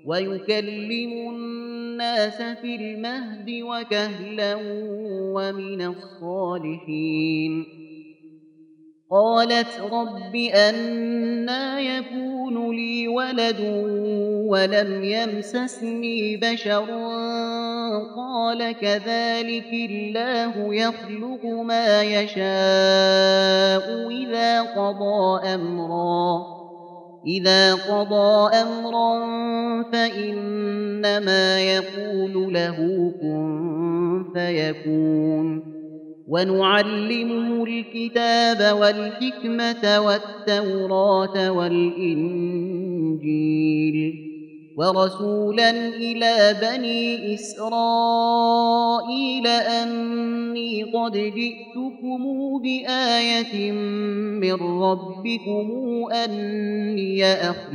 ويكلم الناس في المهد وكهلا ومن الصالحين. قالت رب أنى يكون لي ولد ولم يمسسني بشر قال كذلك الله يخلق ما يشاء إذا قضى أمرا فإنما يقول له كن فيكون. ونعلمه الكتاب والحكمة والتوراة والإنجيل ورسولا إلى بني إسرائيل أني قد جئتكم بآية من ربكم أني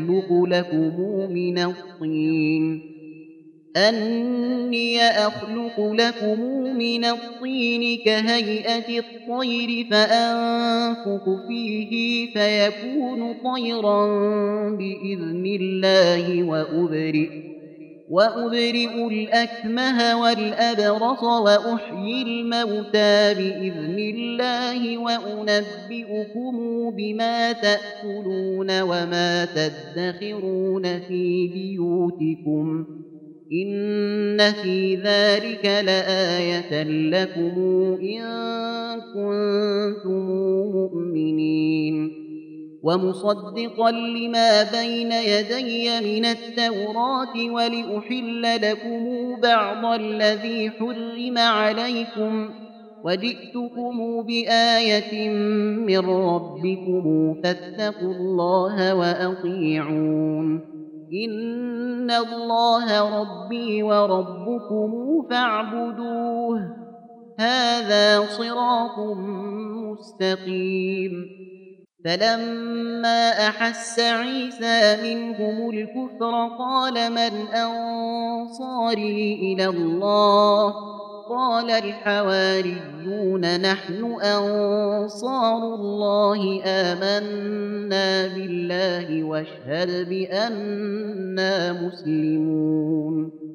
أخلق لكم من الطين كهيئة الطير فأنفخ فيه فيكون طيرا بإذن الله وأبرئ الأكمه والأبرص وأحيي الموتى بإذن الله وأنبئكم بما تأكلون وما تدخرون في بيوتكم إن في ذلك لآية لكم إن كنتم مؤمنين. ومصدقا لما بين يدي من التوراة ولأحل لكم بعض الذي حرم عليكم وجئتكم بآية من ربكم فاتقوا الله وأطيعون. إن الله ربي وربكم فاعبدوه هذا صراط مستقيم. فلما أحس عيسى منهم الكفر قال من أنصاري إلى الله قال الحواريون نحن أنصار الله آمنا بالله واشهد بأننا مسلمون.